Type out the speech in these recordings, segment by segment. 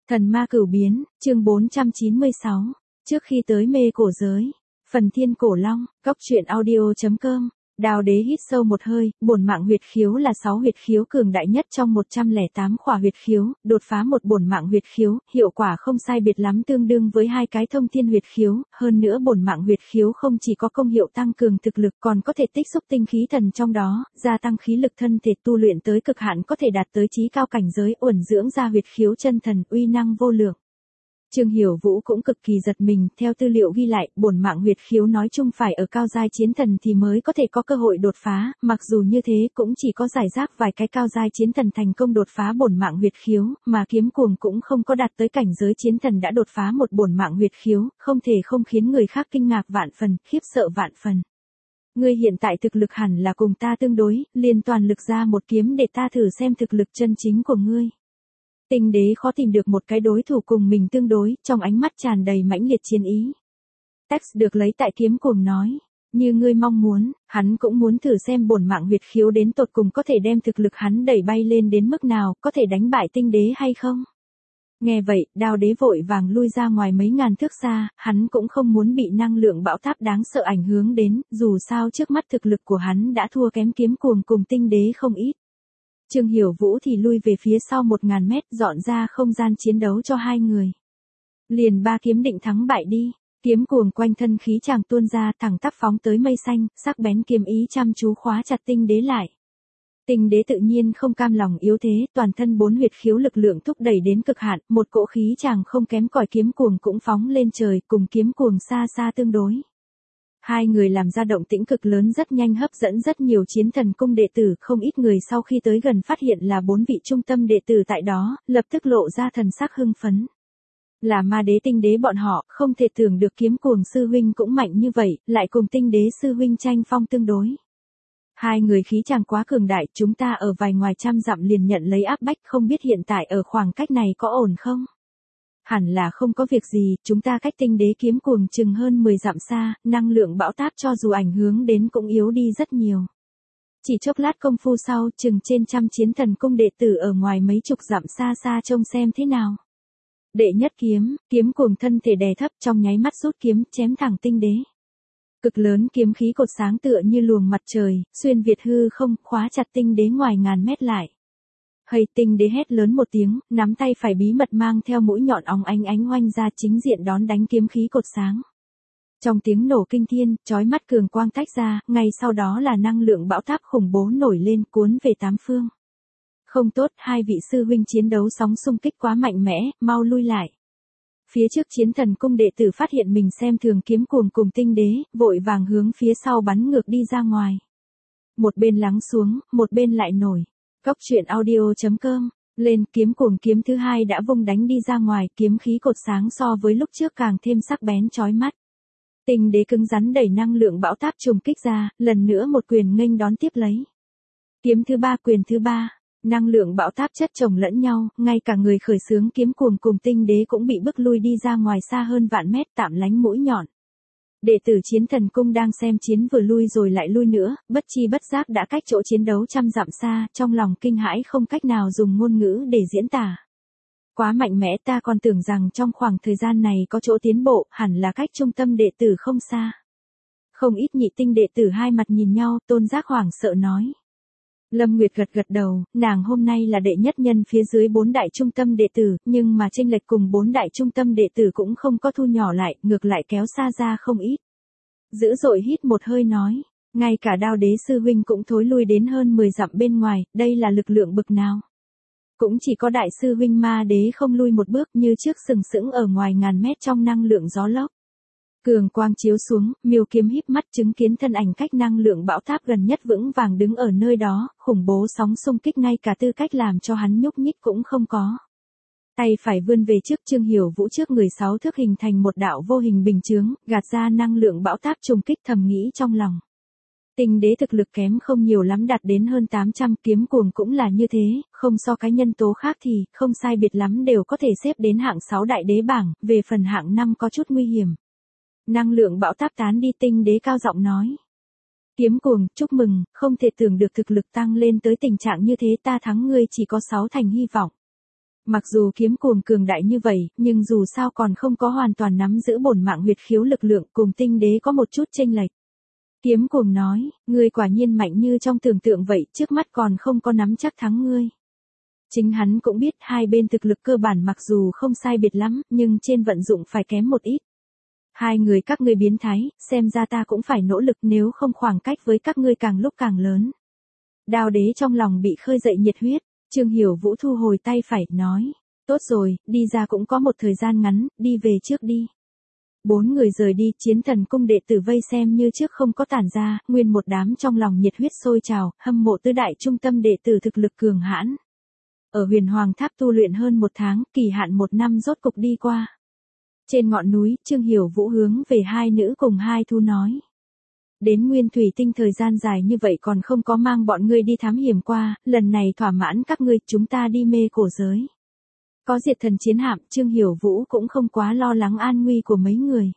Thần ma cửu biến, chương 496. Trước khi tới mê cổ giới. Phần thiên cổ long, góc truyện audio.com. Đào đế hít sâu một hơi, bổn mạng huyệt khiếu là 6 huyệt khiếu cường đại nhất trong 108 khỏa huyệt khiếu, đột phá một bổn mạng huyệt khiếu, hiệu quả không sai biệt lắm tương đương với 2 cái thông thiên huyệt khiếu, hơn nữa bổn mạng huyệt khiếu không chỉ có công hiệu tăng cường thực lực còn có thể tích xúc tinh khí thần trong đó, gia tăng khí lực thân thể tu luyện tới cực hạn có thể đạt tới chí cao cảnh giới, uẩn dưỡng ra huyệt khiếu chân thần, uy năng vô lượng. Trương Hiểu Vũ cũng cực kỳ giật mình, theo tư liệu ghi lại, bổn mạng huyệt khiếu nói chung phải ở cao giai chiến thần thì mới có thể có cơ hội đột phá, mặc dù như thế cũng chỉ có giải rác vài cái cao giai chiến thần thành công đột phá bổn mạng huyệt khiếu, mà Kiếm Cuồng cũng không có đạt tới cảnh giới chiến thần đã đột phá một bổn mạng huyệt khiếu, không thể không khiến người khác kinh ngạc vạn phần, khiếp sợ vạn phần. Ngươi hiện tại thực lực hẳn là cùng ta tương đối, liền toàn lực ra một kiếm để ta thử xem thực lực chân chính của ngươi. Tinh đế khó tìm được một cái đối thủ cùng mình tương đối, trong ánh mắt tràn đầy mãnh liệt chiến ý. Text được lấy tại Kiếm Cuồng nói, như ngươi mong muốn, hắn cũng muốn thử xem bổn mạng huyệt khiếu đến tột cùng có thể đem thực lực hắn đẩy bay lên đến mức nào, có thể đánh bại tinh đế hay không. Nghe vậy, Đao đế vội vàng lui ra ngoài mấy ngàn thước xa, hắn cũng không muốn bị năng lượng bão táp đáng sợ ảnh hưởng đến, dù sao trước mắt thực lực của hắn đã thua kém Kiếm Cuồng cùng tinh đế không ít. Trương Hiểu Vũ thì lui về phía sau 1000 mét, dọn ra không gian chiến đấu cho hai người. Liền ba kiếm định thắng bại đi. Kiếm Cuồng quanh thân khí chàng tuôn ra, thẳng tắp phóng tới mây xanh, sắc bén kiếm ý chăm chú khóa chặt tinh đế lại. Tinh đế tự nhiên không cam lòng yếu thế, toàn thân 4 huyệt khiếu lực lượng thúc đẩy đến cực hạn, một cỗ khí chàng không kém cỏi Kiếm Cuồng cũng phóng lên trời, cùng Kiếm Cuồng xa xa tương đối. Hai người làm ra động tĩnh cực lớn rất nhanh hấp dẫn rất nhiều chiến thần cung đệ tử, không ít người sau khi tới gần phát hiện là 4 vị trung tâm đệ tử tại đó, lập tức lộ ra thần sắc hưng phấn. Là ma đế tinh đế bọn họ, không thể tưởng được Kiếm Cuồng sư huynh cũng mạnh như vậy, lại cùng tinh đế sư huynh tranh phong tương đối. Hai người khí chàng quá cường đại, chúng ta ở vài ngoài trăm dặm liền nhận lấy áp bách, không biết hiện tại ở khoảng cách này có ổn không? Hẳn là không có việc gì, chúng ta cách tinh đế Kiếm Cuồng chừng hơn 10 dặm xa, năng lượng bão táp cho dù ảnh hưởng đến cũng yếu đi rất nhiều. Chỉ chốc lát công phu sau, chừng trên trăm chiến thần cung đệ tử ở ngoài mấy chục dặm xa xa trông xem thế nào. Đệ nhất kiếm, Kiếm Cuồng thân thể đè thấp trong nháy mắt rút kiếm, chém thẳng tinh đế. Cực lớn kiếm khí cột sáng tựa như luồng mặt trời, xuyên việt hư không, khóa chặt tinh đế ngoài ngàn mét lại. Hây, tinh đế hét lớn một tiếng, nắm tay phải bí mật mang theo mũi nhọn óng ánh oanh ra chính diện đón đánh kiếm khí cột sáng. Trong tiếng nổ kinh thiên, chói mắt cường quang tách ra, ngay sau đó là năng lượng bão táp khủng bố nổi lên cuốn về tám phương. Không tốt, hai vị sư huynh chiến đấu sóng xung kích quá mạnh mẽ, mau lui lại. Phía trước chiến thần cung đệ tử phát hiện mình xem thường Kiếm Cuồng cùng tinh đế, vội vàng hướng phía sau bắn ngược đi ra ngoài. Một bên lắng xuống, một bên lại nổi. Góc truyện audio.com, lên Kiếm Cuồng kiếm thứ hai đã vung đánh đi ra ngoài, kiếm khí cột sáng so với lúc trước càng thêm sắc bén chói mắt. Tinh đế cứng rắn đẩy năng lượng bão táp trùng kích ra, lần nữa một quyền nghênh đón tiếp lấy. Kiếm thứ ba, quyền thứ ba, năng lượng bão táp chất chồng lẫn nhau, ngay cả người khởi xướng Kiếm Cuồng cùng tinh đế cũng bị bức lui đi ra ngoài xa hơn vạn mét, tạm lánh mũi nhọn. Đệ tử chiến thần cung đang xem chiến vừa lui rồi lại lui nữa, bất chi bất giác đã cách chỗ chiến đấu trăm dặm xa, trong lòng kinh hãi không cách nào dùng ngôn ngữ để diễn tả. Quá mạnh mẽ, ta còn tưởng rằng trong khoảng thời gian này có chỗ tiến bộ, hẳn là cách trung tâm đệ tử không xa. Không ít nhị tinh đệ tử hai mặt nhìn nhau, Tôn Giác hoảng sợ nói. Lâm Nguyệt gật gật đầu, nàng hôm nay là đệ nhất nhân phía dưới 4 đại trung tâm đệ tử, nhưng mà chênh lệch cùng 4 đại trung tâm đệ tử cũng không có thu nhỏ lại, ngược lại kéo xa ra không ít. Dữ dội hít một hơi nói, ngay cả Đao đế sư huynh cũng thối lui đến hơn 10 dặm bên ngoài, đây là lực lượng bực nào. Cũng chỉ có đại sư huynh ma đế không lui một bước như trước sừng sững ở ngoài ngàn mét trong năng lượng gió lốc. Cường quang chiếu xuống, Miêu Kiếm híp mắt chứng kiến thân ảnh cách năng lượng bão táp gần nhất vững vàng đứng ở nơi đó, khủng bố sóng xung kích ngay cả tư cách làm cho hắn nhúc nhích cũng không có. Tay phải vươn về trước, Trương Hiểu Vũ trước người 6 thước hình thành một đạo vô hình bình chướng, gạt ra năng lượng bão táp trùng kích, thầm nghĩ trong lòng. Tinh đế thực lực kém không nhiều lắm, đạt đến hơn 800, Kiếm Cuồng cũng là như thế, không so cái nhân tố khác thì, không sai biệt lắm đều có thể xếp đến hạng 6 đại đế bảng, về phần hạng 5 có chút nguy hiểm. Năng lượng bão táp tán đi, tinh đế cao giọng nói. Kiếm Cuồng, chúc mừng, không thể tưởng được thực lực tăng lên tới tình trạng như thế, ta thắng ngươi chỉ có 6 thành hy vọng. Mặc dù kiếm cuồng cường đại như vậy, nhưng dù sao còn không có hoàn toàn nắm giữ bổn mạng huyệt khiếu lực lượng, cùng tinh đế có một chút chênh lệch. Kiếm cuồng nói, ngươi quả nhiên mạnh như trong tưởng tượng vậy, trước mắt còn không có nắm chắc thắng ngươi. Chính hắn cũng biết hai bên thực lực cơ bản mặc dù không sai biệt lắm, nhưng trên vận dụng phải kém một ít. Hai người các ngươi biến thái, xem ra ta cũng phải nỗ lực, nếu không khoảng cách với các ngươi càng lúc càng lớn. Đao đế trong lòng bị khơi dậy nhiệt huyết, Trương Hiểu Vũ thu hồi tay phải, nói, tốt rồi, đi ra cũng có một thời gian ngắn, đi về trước đi. Bốn người rời đi, Chiến Thần cung đệ tử vây xem như trước không có tản ra, nguyên một đám trong lòng nhiệt huyết sôi trào, hâm mộ tứ đại trung tâm đệ tử thực lực cường hãn. Ở Huyền Hoàng Tháp tu luyện hơn 1 tháng, kỳ hạn 1 năm rốt cục đi qua. Trên ngọn núi, Trương Hiểu Vũ hướng về hai nữ cùng hai thu nói. Đến Nguyên Thủy Tinh thời gian dài như vậy còn không có mang bọn ngươi đi thám hiểm qua, lần này thỏa mãn các ngươi, chúng ta đi mê cổ giới. Có diệt thần chiến hạm, Trương Hiểu Vũ cũng không quá lo lắng an nguy của mấy người.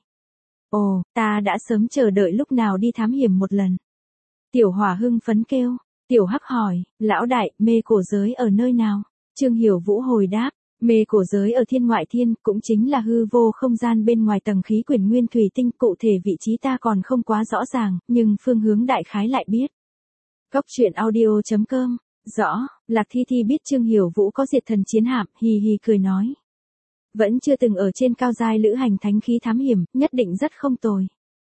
Ồ, ta đã sớm chờ đợi lúc nào đi thám hiểm một lần. Tiểu Hỏa hưng phấn kêu, Tiểu Hắc hỏi, lão đại, mê cổ giới ở nơi nào? Trương Hiểu Vũ hồi đáp, mê cổ giới ở thiên ngoại thiên, cũng chính là hư vô không gian bên ngoài tầng khí quyển Nguyên Thủy Tinh, cụ thể vị trí ta còn không quá rõ ràng, nhưng phương hướng đại khái lại biết. Góc truyện audio.com, rõ, Lạc Thi Thi biết Trương Hiểu Vũ có diệt thần chiến hạm, hì hì cười nói. Vẫn chưa từng ở trên cao giai lữ hành thánh khí thám hiểm, nhất định rất không tồi.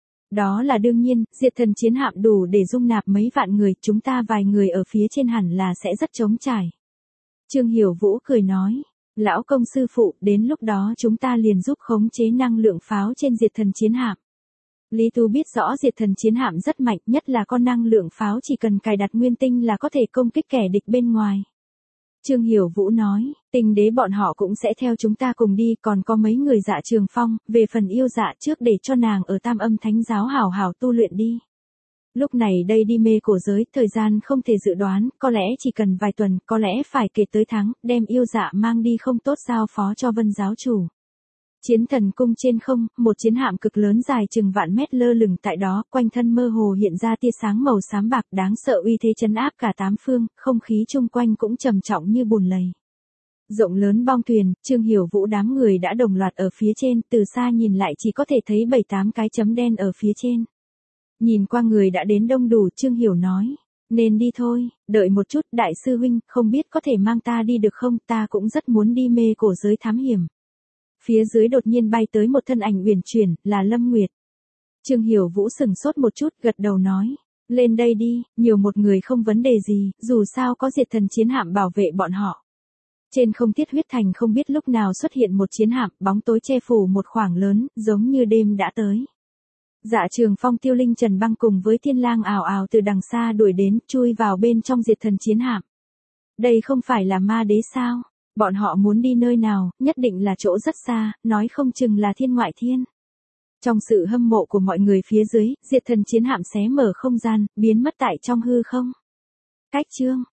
Đó là đương nhiên, diệt thần chiến hạm đủ để dung nạp mấy vạn người, chúng ta vài người ở phía trên hẳn là sẽ rất trống trải. Trương Hiểu Vũ cười nói, lão công sư phụ, đến lúc đó chúng ta liền giúp khống chế năng lượng pháo trên diệt thần chiến hạm. Lý Tú biết rõ diệt thần chiến hạm rất mạnh, nhất là con năng lượng pháo chỉ cần cài đặt nguyên tinh là có thể công kích kẻ địch bên ngoài. Trương Hiểu Vũ nói, Tinh đế bọn họ cũng sẽ theo chúng ta cùng đi, còn có mấy người Dạ Trường Phong, về phần yêu Dạ trước để cho nàng ở Tam Âm Thánh giáo hảo hảo tu luyện đi. Lúc này đây đi mê cổ giới, thời gian không thể dự đoán, có lẽ chỉ cần vài tuần, có lẽ phải kể tới tháng, đem yêu Dạ mang đi không tốt giao phó cho Vân giáo chủ. Chiến Thần cung trên không, một chiến hạm cực lớn dài chừng vạn mét lơ lửng tại đó, quanh thân mơ hồ hiện ra tia sáng màu xám bạc đáng sợ uy thế trấn áp cả 8 phương, không khí chung quanh cũng trầm trọng như bùn lầy. Rộng lớn bong thuyền, Trương Hiểu Vũ đám người đã đồng loạt ở phía trên, từ xa nhìn lại chỉ có thể thấy 7-8 cái chấm đen ở phía trên. Nhìn qua người đã đến đông đủ, Trương Hiểu nói, nên đi thôi, đợi một chút, đại sư huynh, không biết có thể mang ta đi được không, ta cũng rất muốn đi mê cổ giới thám hiểm. Phía dưới đột nhiên bay tới một thân ảnh uyển chuyển, là Lâm Nguyệt. Trương Hiểu Vũ sừng sốt một chút, gật đầu nói, lên đây đi, nhiều một người không vấn đề gì, dù sao có diệt thần chiến hạm bảo vệ bọn họ. Trên không Thiết Huyết Thành không biết lúc nào xuất hiện một chiến hạm, bóng tối che phủ một khoảng lớn, giống như đêm đã tới. Dạ Trường Phong, Tiêu Linh, Trần Băng cùng với Thiên Lang ào ào từ đằng xa đuổi đến, chui vào bên trong diệt thần chiến hạm. Đây không phải là ma đế sao? Bọn họ muốn đi nơi nào, nhất định là chỗ rất xa, nói không chừng là thiên ngoại thiên. Trong sự hâm mộ của mọi người phía dưới, diệt thần chiến hạm xé mở không gian, biến mất tại trong hư không. Cách chương